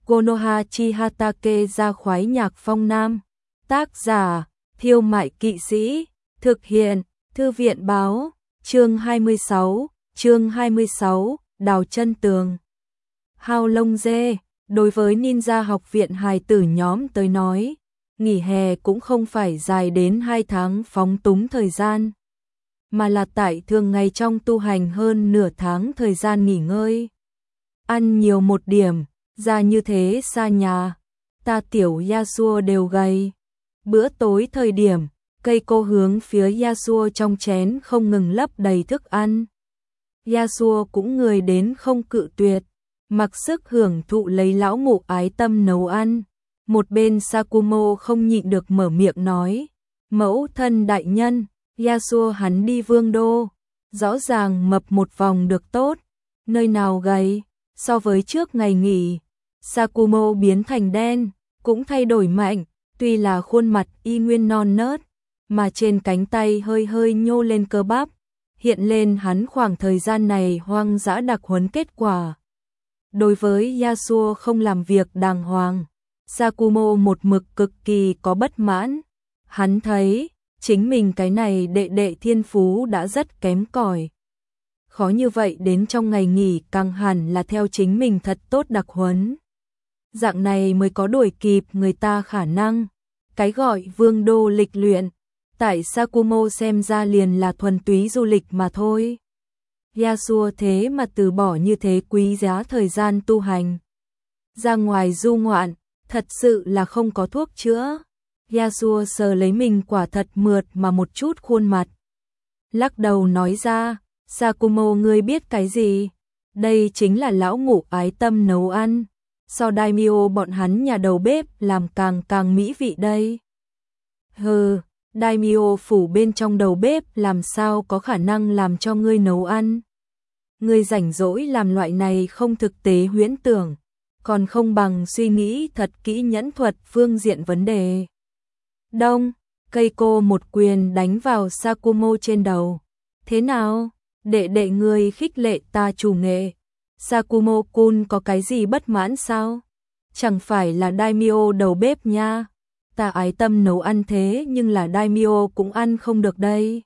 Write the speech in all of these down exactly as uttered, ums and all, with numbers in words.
Konoha Chihatake ra khoái nhạc phong nam. Tác giả, Thiêu Mại Kỵ Sĩ. Thực hiện, Thư viện báo. Chương hai mươi sáu, chương hai mươi sáu, Đào chân tường. Hao lông dê, đối với ninja học viện hài tử nhóm tới nói, nghỉ hè cũng không phải dài đến hai tháng phóng túng thời gian, mà là tại thường ngày trong tu hành hơn nửa tháng thời gian nghỉ ngơi. Ăn nhiều một điểm, ra như thế xa nhà, ta tiểu Yasuo đều gầy. Bữa tối thời điểm, cây cô hướng phía Yasuo trong chén không ngừng lấp đầy thức ăn. Yasuo cũng người đến không cự tuyệt, mặc sức hưởng thụ lấy lão mụ ái tâm nấu ăn. Một bên Sakumo không nhịn được mở miệng nói, mẫu thân đại nhân, Yasuo hắn đi vương đô, rõ ràng mập một vòng được tốt, nơi nào gầy, so với trước ngày nghỉ, Sakumo biến thành đen, cũng thay đổi mạnh, tuy là khuôn mặt y nguyên non nớt, mà trên cánh tay hơi hơi nhô lên cơ bắp, hiện lên hắn khoảng thời gian này hoang dã đặc huấn kết quả. Đối với Yasuo không làm việc đàng hoàng, Sakumo một mực cực kỳ có bất mãn. Hắn thấy, chính mình cái này đệ đệ thiên phú đã rất kém cỏi. Khó như vậy đến trong ngày nghỉ càng hẳn là theo chính mình thật tốt đặc huấn. Dạng này mới có đuổi kịp người ta khả năng. Cái gọi vương đô lịch luyện, tại Sakumo xem ra liền là thuần túy du lịch mà thôi. Yasuo thế mà từ bỏ như thế quý giá thời gian tu hành. Ra ngoài du ngoạn, thật sự là không có thuốc chữa. Yasuo sờ lấy mình quả thật mượt mà một chút khuôn mặt. Lắc đầu nói ra, Sakumo ngươi biết cái gì? Đây chính là lão ngũ ái tâm nấu ăn. So daimyo bọn hắn nhà đầu bếp làm càng càng mỹ vị đây. Hừ, daimyo phủ bên trong đầu bếp làm sao có khả năng làm cho ngươi nấu ăn. Ngươi rảnh rỗi làm loại này không thực tế huyễn tưởng, còn không bằng suy nghĩ thật kỹ nhẫn thuật phương diện vấn đề. Đông, cây cô một quyền đánh vào Sakumo trên đầu. Thế nào? Đệ đệ ngươi khích lệ ta chủ nghệ. Sakumo-kun có cái gì bất mãn sao? Chẳng phải là daimyo đầu bếp nha. Ta ái tâm nấu ăn thế nhưng là daimyo cũng ăn không được đây.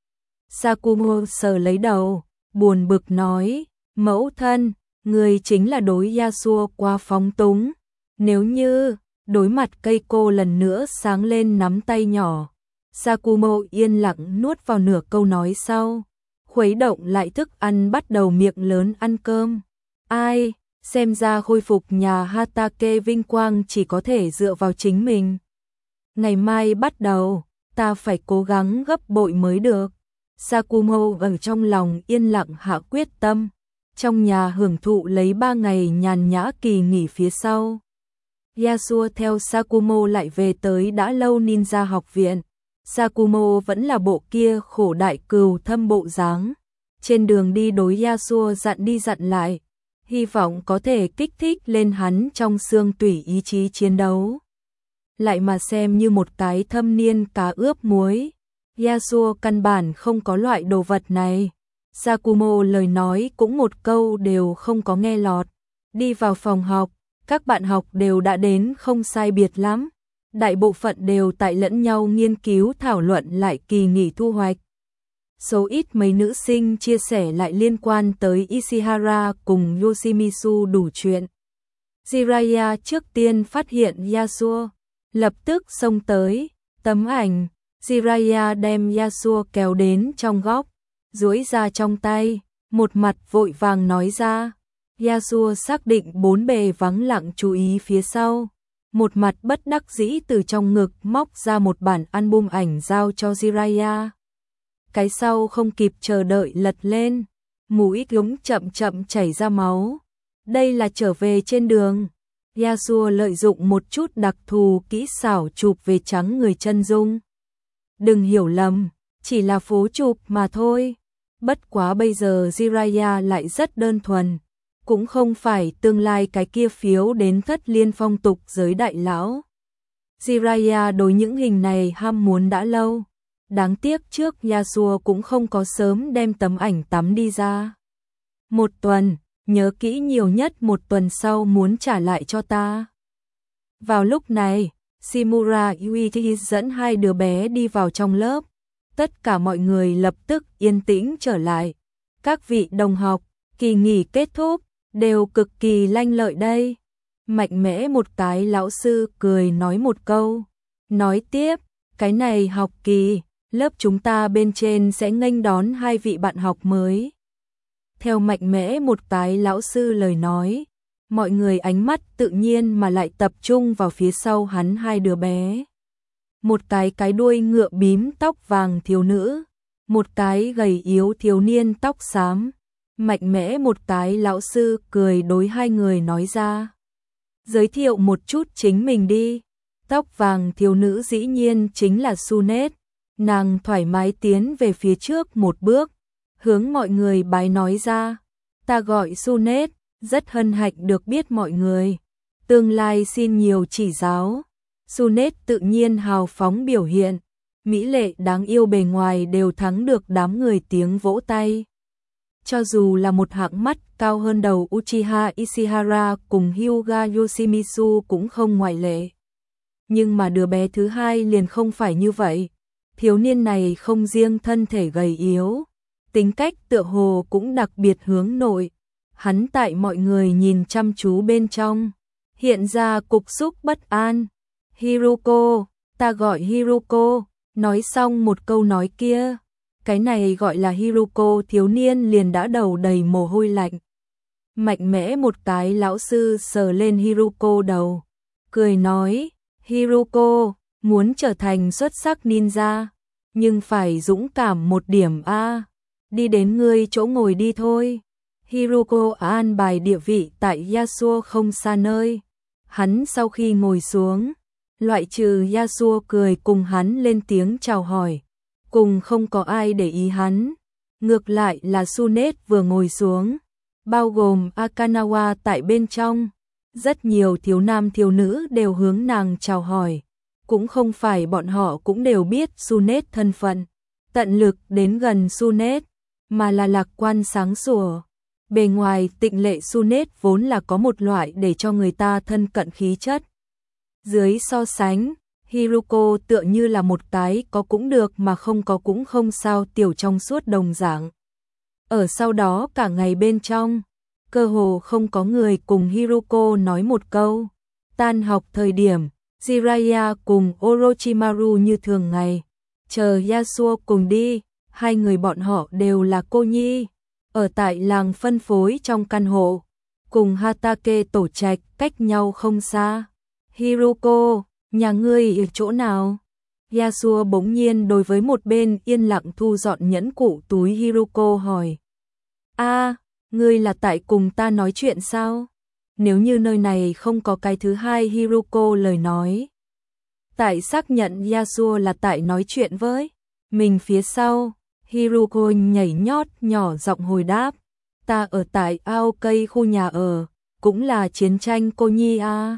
Sakumo sờ lấy đầu, buồn bực nói, mẫu thân, người chính là đối Yasuo quá phóng túng. Nếu như, đối mặt cây cô lần nữa sáng lên nắm tay nhỏ, Sakumo yên lặng nuốt vào nửa câu nói sau, khuấy động lại thức ăn bắt đầu miệng lớn ăn cơm. Ai, xem ra khôi phục nhà Hatake vinh quang chỉ có thể dựa vào chính mình. Ngày mai bắt đầu, ta phải cố gắng gấp bội mới được. Sakumo ở trong lòng yên lặng hạ quyết tâm, trong nhà hưởng thụ lấy ba ngày nhàn nhã kỳ nghỉ phía sau. Yasuo theo Sakumo lại về tới đã lâu ninja học viện. Sakumo vẫn là bộ kia khổ đại cừu thâm bộ dáng. Trên đường đi đối Yasuo dặn đi dặn lại, hy vọng có thể kích thích lên hắn trong xương tủy ý chí chiến đấu. Lại mà xem như một cái thâm niên cá ướp muối. Yasuo căn bản không có loại đồ vật này. Sakumo lời nói cũng một câu đều không có nghe lọt. Đi vào phòng học, các bạn học đều đã đến không sai biệt lắm. Đại bộ phận đều tại lẫn nhau nghiên cứu thảo luận lại kỳ nghỉ thu hoạch. Số ít mấy nữ sinh chia sẻ lại liên quan tới Ishihara cùng Yoshimitsu đủ chuyện. Jiraiya trước tiên phát hiện Yasuo, lập tức xông tới, tấm ảnh, Jiraiya đem Yasuo kéo đến trong góc, duỗi ra trong tay, một mặt vội vàng nói ra. Yasuo xác định bốn bề vắng lặng chú ý phía sau, một mặt bất đắc dĩ từ trong ngực móc ra một bản album ảnh giao cho Jiraiya. Cái sau không kịp chờ đợi lật lên, mũi ống chậm chậm chảy ra máu. Đây là trở về trên đường. Yasuo lợi dụng một chút đặc thù kỹ xảo chụp về trắng người chân dung. Đừng hiểu lầm, chỉ là phố chụp mà thôi. Bất quá bây giờ Jiraiya lại rất đơn thuần, cũng không phải tương lai cái kia phiếu đến thất liên phong tục giới đại lão. Jiraiya đối những hình này ham muốn đã lâu. Đáng tiếc trước Yasuo cũng không có sớm đem tấm ảnh tắm đi ra. Một tuần, nhớ kỹ nhiều nhất một tuần sau muốn trả lại cho ta. Vào lúc này, Shimura Yuichi dẫn hai đứa bé đi vào trong lớp. Tất cả mọi người lập tức yên tĩnh trở lại. Các vị đồng học, kỳ nghỉ kết thúc, đều cực kỳ lanh lợi đây. Mạnh mẽ một cái lão sư cười nói một câu. Nói tiếp, cái này học kỳ, lớp chúng ta bên trên sẽ nghênh đón hai vị bạn học mới. Theo mạnh mẽ một cái lão sư lời nói, mọi người ánh mắt tự nhiên mà lại tập trung vào phía sau hắn hai đứa bé. Một cái cái đuôi ngựa bím tóc vàng thiếu nữ, một cái gầy yếu thiếu niên tóc xám. Mạnh mẽ một cái lão sư cười đối hai người nói ra. Giới thiệu một chút chính mình đi. Tóc vàng thiếu nữ dĩ nhiên chính là Sunet. Nàng thoải mái tiến về phía trước một bước, hướng mọi người bái nói ra. Ta gọi Sunet, rất hân hạnh được biết mọi người. Tương lai xin nhiều chỉ giáo. Sunet tự nhiên hào phóng biểu hiện, mỹ lệ đáng yêu bề ngoài đều thắng được đám người tiếng vỗ tay. Cho dù là một hạng mắt cao hơn đầu Uchiha Ishihara cùng Hyuga Yoshimitsu cũng không ngoại lệ. Nhưng mà đứa bé thứ hai liền không phải như vậy. Thiếu niên này không riêng thân thể gầy yếu, tính cách tựa hồ cũng đặc biệt hướng nội. Hắn tại mọi người nhìn chăm chú bên trong, hiện ra cục xúc bất an. Hiruko, ta gọi Hiruko, nói xong một câu nói kia. Cái này gọi là Hiruko thiếu niên liền đã đầu đầy mồ hôi lạnh. Mạnh mẽ một cái lão sư sờ lên Hiruko đầu, cười nói, Hiruko, muốn trở thành xuất sắc ninja, nhưng phải dũng cảm một điểm a. Đi đến ngươi chỗ ngồi đi thôi. Hiruko an bài địa vị tại Yasuo không xa nơi. Hắn sau khi ngồi xuống, loại trừ Yasuo cười cùng hắn lên tiếng chào hỏi, cùng không có ai để ý hắn. Ngược lại là Sunet vừa ngồi xuống, bao gồm Akanawa tại bên trong. Rất nhiều thiếu nam thiếu nữ đều hướng nàng chào hỏi. Cũng không phải bọn họ cũng đều biết Sunet thân phận, tận lực đến gần Sunet, mà là lạc quan sáng sủa. Bề ngoài tịnh lệ Sunet vốn là có một loại để cho người ta thân cận khí chất. Dưới so sánh, Hiruko tựa như là một cái có cũng được mà không có cũng không sao tiểu trong suốt đồng dạng. Ở sau đó cả ngày bên trong, cơ hồ không có người cùng Hiruko nói một câu. Tan học thời điểm, Jiraiya cùng Orochimaru như thường ngày, chờ Yasuo cùng đi, hai người bọn họ đều là cô nhi, ở tại làng phân phối trong căn hộ, cùng Hatake tổ trạch cách nhau không xa. Hiruko, nhà ngươi ở chỗ nào? Yasuo bỗng nhiên đối với một bên yên lặng thu dọn nhẫn cụ túi Hiruko hỏi. A, ngươi là tại cùng ta nói chuyện sao? Nếu như nơi này không có cái thứ hai Hiruko lời nói. Tại xác nhận Yasuo là tại nói chuyện với mình phía sau, Hiruko nhảy nhót nhỏ giọng hồi đáp. Ta ở tại ao cây khu nhà ở, cũng là chiến tranh cô nhi a.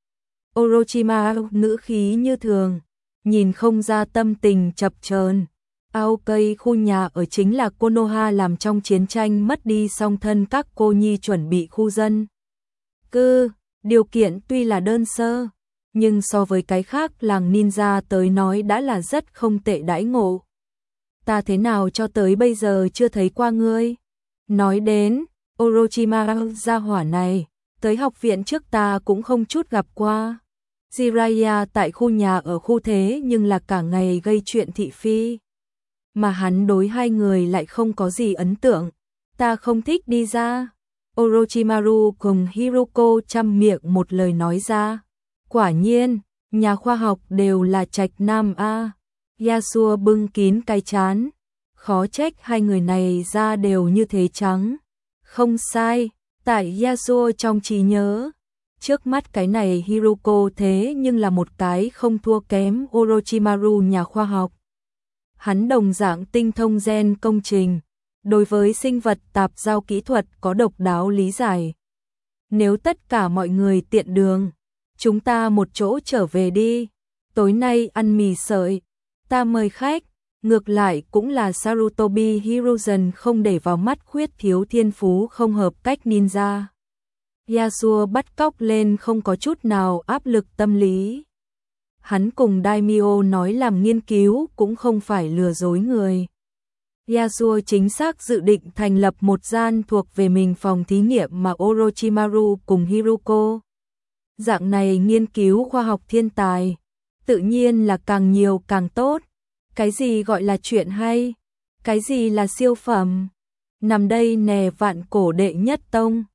Orochimaru ngữ khí như thường, nhìn không ra tâm tình chập chờn. Ao cây khu nhà ở chính là Konoha làm trong chiến tranh mất đi song thân các cô nhi chuẩn bị khu dân cư, điều kiện tuy là đơn sơ, nhưng so với cái khác làng ninja tới nói đã là rất không tệ đãi ngộ. Ta thế nào cho tới bây giờ chưa thấy qua ngươi? Nói đến, Orochimaru gia hỏa này, tới học viện trước ta cũng không chút gặp qua. Jiraiya tại khu nhà ở khu thế nhưng là cả ngày gây chuyện thị phi. Mà hắn đối hai người lại không có gì ấn tượng. Ta không thích đi ra. Orochimaru cùng Hiruko chăm miệng một lời nói ra. Quả nhiên, nhà khoa học đều là trạch nam a. Yasuo bưng kín cái chán. Khó trách hai người này da đều như thế trắng. Không sai, tại Yasuo trong trí nhớ. Trước mắt cái này Hiruko thế nhưng là một cái không thua kém Orochimaru nhà khoa học. Hắn đồng dạng tinh thông gen công trình, đối với sinh vật tạp giao kỹ thuật có độc đáo lý giải. Nếu tất cả mọi người tiện đường, chúng ta một chỗ trở về đi. Tối nay ăn mì sợi, ta mời khách. Ngược lại cũng là Sarutobi Hiruzen không để vào mắt khuyết thiếu thiên phú không hợp cách ninja. Yasuo bắt cóc lên không có chút nào áp lực tâm lý. Hắn cùng Daimyo nói làm nghiên cứu cũng không phải lừa dối người. Yasuo chính xác dự định thành lập một gian thuộc về mình phòng thí nghiệm mà Orochimaru cùng Hiruko. Dạng này nghiên cứu khoa học thiên tài, tự nhiên là càng nhiều càng tốt. Cái gì gọi là chuyện hay? Cái gì là siêu phẩm? Nằm đây nè vạn cổ đệ nhất tông.